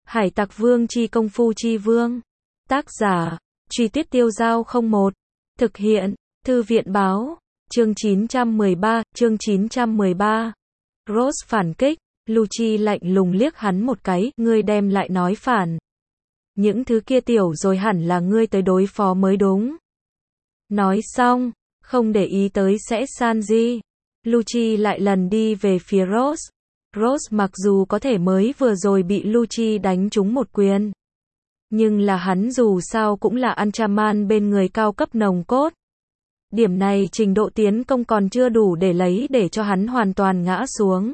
Hải Tặc Vương chi công phu chi vương. Tác giả, Truy Tuyết Tiêu Dao 01. Thực hiện, Thư viện báo. Chương 913. Rose phản kích. Lucci lạnh lùng liếc hắn một cái, ngươi đem lại nói phản. Những thứ kia tiểu rồi hẳn là ngươi tới đối phó mới đúng. Nói xong, không để ý tới sẽ Sanji. Lucci lại lần đi về phía Rose. Rose mặc dù có thể mới vừa rồi bị Lucci đánh trúng một quyền, nhưng là hắn dù sao cũng là Ultraman bên người cao cấp nòng cốt. Điểm này trình độ tiến công còn chưa đủ để lấy để cho hắn hoàn toàn ngã xuống.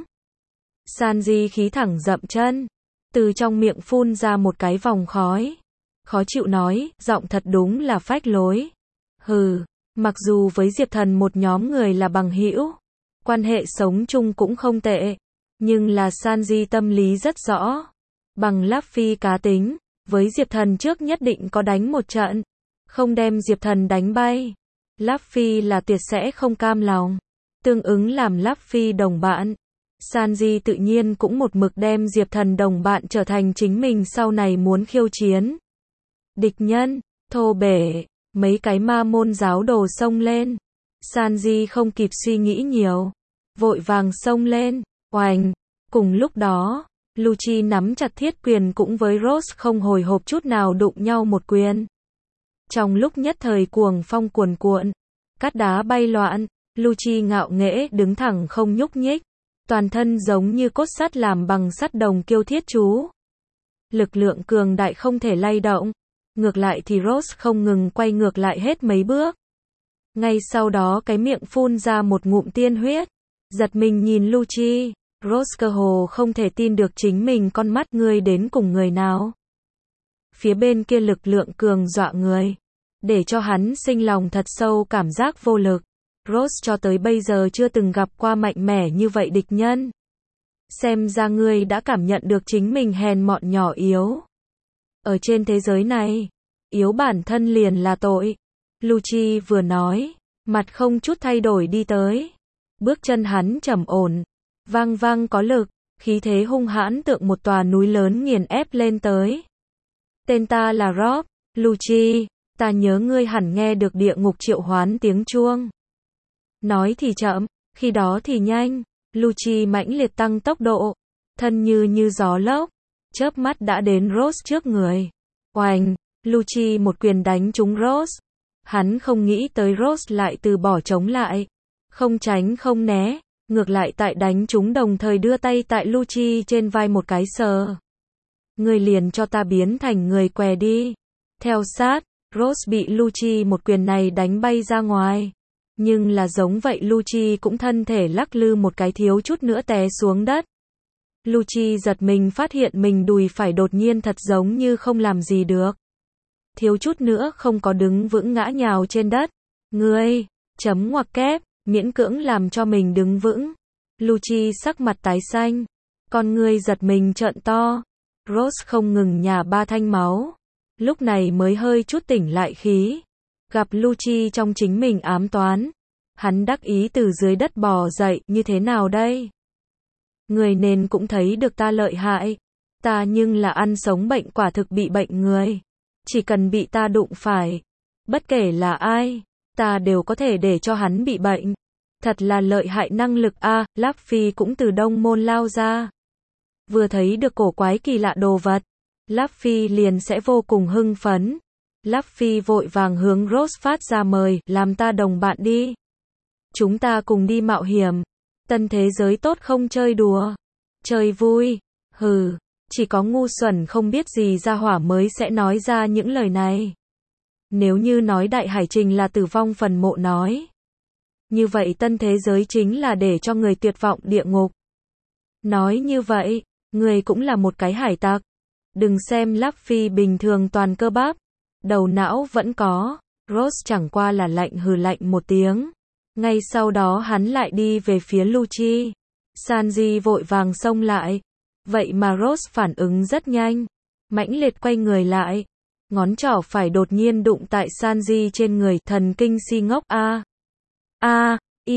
Sanji khí thẳng dậm chân, từ trong miệng phun ra một cái vòng khói. Khó chịu nói, giọng thật đúng là phách lối. Hừ, mặc dù với Diệp Thần một nhóm người là bằng hữu, quan hệ sống chung cũng không tệ, nhưng là Sanji tâm lý rất rõ. Bằng Luffy cá tính, với Diệp Thần trước nhất định có đánh một trận, không đem Diệp Thần đánh bay, Luffy là tuyệt sẽ không cam lòng. Tương ứng làm Luffy đồng bạn, Sanji tự nhiên cũng một mực đem Diệp Thần đồng bạn trở thành chính mình sau này muốn khiêu chiến địch nhân. Thô bể, mấy cái ma môn giáo đồ xông lên. Sanji không kịp suy nghĩ nhiều, vội vàng xông lên. Oành! Cùng lúc đó, Lucci nắm chặt thiết quyền cũng với Rose không hồi hộp chút nào đụng nhau một quyền. Trong lúc nhất thời cuồng phong cuồn cuộn, cát đá bay loạn, Lucci ngạo nghễ đứng thẳng không nhúc nhích, toàn thân giống như cốt sắt làm bằng sắt đồng kiêu thiết chú. Lực lượng cường đại không thể lay động. Ngược lại thì Rose không ngừng quay ngược lại hết mấy bước. Ngay sau đó cái miệng phun ra một ngụm tiên huyết. Giật mình nhìn Lucci, Rose cơ hồ không thể tin được chính mình con mắt, ngươi đến cùng người nào. Phía bên kia lực lượng cường dọa người, để cho hắn sinh lòng thật sâu cảm giác vô lực. Rose cho tới bây giờ chưa từng gặp qua mạnh mẽ như vậy địch nhân. Xem ra ngươi đã cảm nhận được chính mình hèn mọn nhỏ yếu. Ở trên thế giới này, yếu bản thân liền là tội. Lucci vừa nói, mặt không chút thay đổi đi tới. Bước chân hắn trầm ổn, vang vang có lực, khí thế hung hãn tượng một tòa núi lớn nghiền ép lên tới. Tên ta là Rob, Lucci, ta nhớ ngươi hẳn nghe được địa ngục triệu hoán tiếng chuông. Nói thì chậm, khi đó thì nhanh, Lucci mãnh liệt tăng tốc độ, thân như gió lốc, chớp mắt đã đến Rose trước người. Oành! Lucci một quyền đánh trúng Rose. Hắn không nghĩ tới Rose lại từ bỏ chống lại, không tránh không né, ngược lại tại đánh trúng đồng thời đưa tay tại Lucci trên vai một cái sờ. Ngươi liền cho ta biến thành người què đi. Theo sát, Rose bị Lucci một quyền này đánh bay ra ngoài. Nhưng là giống vậy Lucci cũng thân thể lắc lư một cái thiếu chút nữa té xuống đất. Lucci giật mình phát hiện mình đùi phải đột nhiên thật giống như không làm gì được. Thiếu chút nữa không có đứng vững ngã nhào trên đất. Ngươi, chấm ngoặc kép, miễn cưỡng làm cho mình đứng vững. Lucci sắc mặt tái xanh, con ngươi giật mình trợn to. Rose không ngừng nhả ba thanh máu, lúc này mới hơi chút tỉnh lại khí. Gặp Lucci trong chính mình ám toán, hắn đắc ý từ dưới đất bò dậy, như thế nào đây? Người nên cũng thấy được ta lợi hại. Ta nhưng là ăn sống bệnh, quả thực bị bệnh người. Chỉ cần bị ta đụng phải, bất kể là ai, ta đều có thể để cho hắn bị bệnh. Thật là lợi hại năng lực a. Luffy cũng từ đông môn lao ra. Vừa thấy được cổ quái kỳ lạ đồ vật, Luffy liền sẽ vô cùng hưng phấn. Luffy vội vàng hướng Rose phát ra mời, làm ta đồng bạn đi. Chúng ta cùng đi mạo hiểm. Tân thế giới tốt không chơi đùa. Chơi vui. Hừ, chỉ có ngu xuẩn không biết gì ra hỏa mới sẽ nói ra những lời này. Nếu như nói đại hải trình là tử vong phần mộ nói, như vậy tân thế giới chính là để cho người tuyệt vọng địa ngục. Nói như vậy, người cũng là một cái hải tặc. Đừng xem Luffy bình thường toàn cơ bắp, đầu não vẫn có. Rose chẳng qua là lạnh hừ lạnh một tiếng. Ngay sau đó hắn lại đi về phía Lucci. Sanji vội vàng xông lại. Vậy mà Rose phản ứng rất nhanh, mãnh liệt quay người lại. Ngón trỏ phải đột nhiên đụng tại Sanji trên người, thần kinh si ngốc a.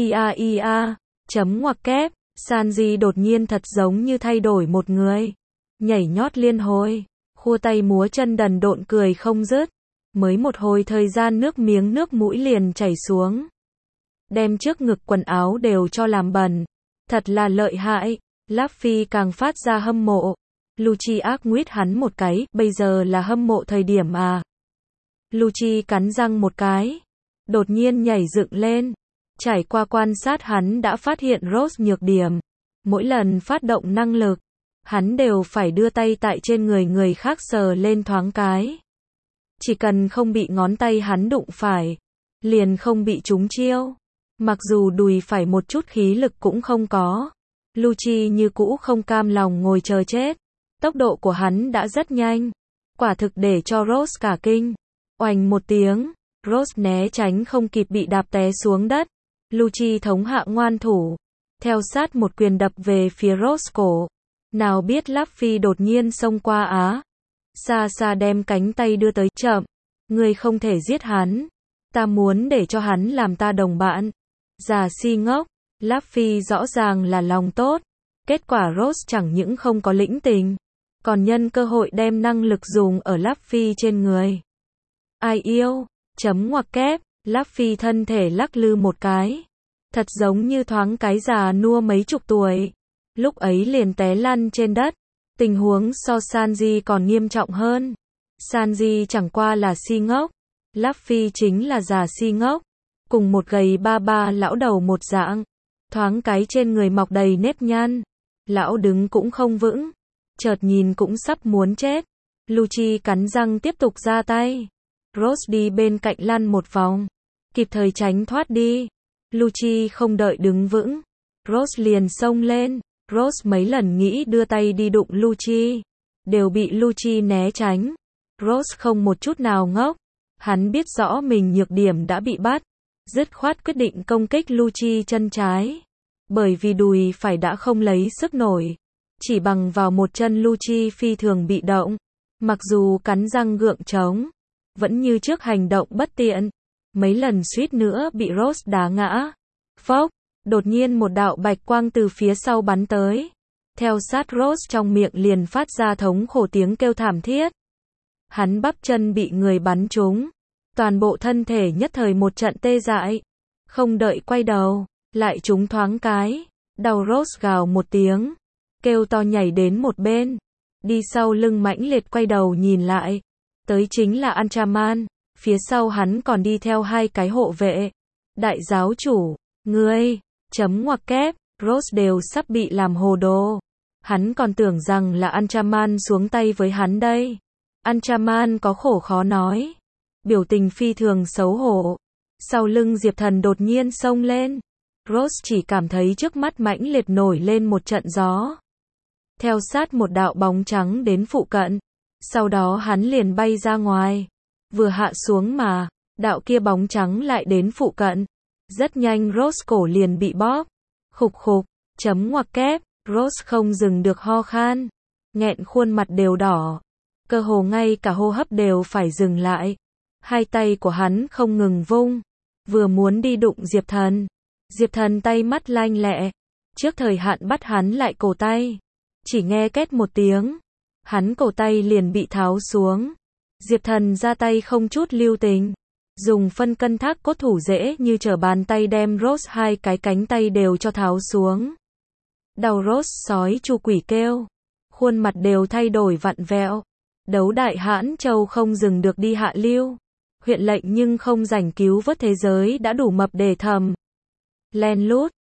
Chấm ngoặc kép, Sanji đột nhiên thật giống như thay đổi một người. nhảy nhót liên hồi, khua tay múa chân đần độn cười không dứt. Mới một hồi thời gian nước miếng nước mũi liền chảy xuống. Đem trước ngực quần áo đều cho làm bẩn. Thật là lợi hại. Luffy càng phát ra hâm mộ. Lucci ác nguyết hắn một cái, bây giờ là hâm mộ thời điểm à. Lucci cắn răng một cái. Đột nhiên nhảy dựng lên. Trải qua quan sát hắn đã phát hiện Rose nhược điểm. Mỗi lần phát động năng lực, hắn đều phải đưa tay tại trên người khác sờ lên thoáng cái. Chỉ cần không bị ngón tay hắn đụng phải, liền không bị trúng chiêu. Mặc dù đùi phải một chút khí lực cũng không có. Lucci như cũ không cam lòng ngồi chờ chết. Tốc độ của hắn đã rất nhanh. Quả thực để cho Rose cả kinh. Oành một tiếng, Rose né tránh không kịp bị đạp té xuống đất. Lucci thống hạ ngoan thủ. Theo sát một quyền đập về phía Rose cổ. Nào biết Luffy đột nhiên xông qua á. Xa xa đem cánh tay đưa tới, chậm. Ngươi không thể giết hắn. Ta muốn để cho hắn làm ta đồng bạn. Già si ngốc. Luffy rõ ràng là lòng tốt. Kết quả Rose chẳng những không có lĩnh tình, còn nhân cơ hội đem năng lực dùng ở Luffy trên người. Ai yêu? Chấm ngoặc kép. Luffy thân thể lắc lư một cái. Thật giống như thoáng cái già nua mấy chục tuổi. Lúc ấy liền té lăn trên đất. Tình huống so Sanji còn nghiêm trọng hơn. Sanji chẳng qua là si ngốc. Luffy chính là già si ngốc. Cùng một gầy ba ba lão đầu một dạng. Thoáng cái trên người mọc đầy nếp nhăn. Lão đứng cũng không vững. Chợt nhìn cũng sắp muốn chết. Lucci cắn răng tiếp tục ra tay. Rose đi bên cạnh lăn một vòng. Kịp thời tránh thoát đi. Lucci không đợi đứng vững. Rose liền xông lên. Rose mấy lần nghĩ đưa tay đi đụng Lucci. Đều bị Lucci né tránh. Rose không một chút nào ngốc. Hắn biết rõ mình nhược điểm đã bị bắt. Dứt khoát quyết định công kích Lucci chân trái. Bởi vì đùi phải đã không lấy sức nổi. Chỉ bằng vào một chân Lucci phi thường bị động. Mặc dù cắn răng gượng chống. Vẫn như trước hành động bất tiện. Mấy lần suýt nữa bị Rose đá ngã. Phốc. Đột nhiên một đạo bạch quang từ phía sau bắn tới. Theo sát Rose trong miệng liền phát ra thống khổ tiếng kêu thảm thiết. Hắn bắp chân bị người bắn trúng. Toàn bộ thân thể nhất thời một trận tê dại. Không đợi quay đầu, lại trúng thoáng cái. Đau Rose gào một tiếng. Kêu to nhảy đến một bên. Đi sau lưng mãnh liệt quay đầu nhìn lại. Tới chính là Anchaman. Phía sau hắn còn đi theo hai cái hộ vệ. Đại giáo chủ, ngươi, chấm ngoặc kép, Rose đều sắp bị làm hồ đồ. Hắn còn tưởng rằng là Anchaman xuống tay với hắn đây. Anchaman có khổ khó nói. Biểu tình phi thường xấu hổ. Sau lưng Diệp Thần đột nhiên xông lên. Rose chỉ cảm thấy trước mắt mãnh liệt nổi lên một trận gió. Theo sát một đạo bóng trắng đến phụ cận. Sau đó hắn liền bay ra ngoài. Vừa hạ xuống mà, đạo kia bóng trắng lại đến phụ cận. Rất nhanh Rose cổ liền bị bóp. Khục khục, chấm ngoặc kép, Rose không dừng được ho khan. Nghẹn khuôn mặt đều đỏ. Cơ hồ ngay cả hô hấp đều phải dừng lại. Hai tay của hắn không ngừng vung. Vừa muốn đi đụng Diệp Thần. Diệp Thần tay mắt lanh lẹ. Trước thời hạn bắt hắn lại cổ tay. Chỉ nghe két một tiếng. Hắn cổ tay liền bị tháo xuống. Diệp Thần ra tay không chút lưu tình. Dùng phân cân thác cốt thủ dễ như trở bàn tay đem Rose hai cái cánh tay đều cho tháo xuống. Đầu Rose sói chu quỷ kêu. Khuôn mặt đều thay đổi vặn vẹo. Đấu đại hãn châu không dừng được đi hạ lưu. Huyện lệnh nhưng không rảnh cứu vớt thế giới đã đủ mập để thầm. Len lút,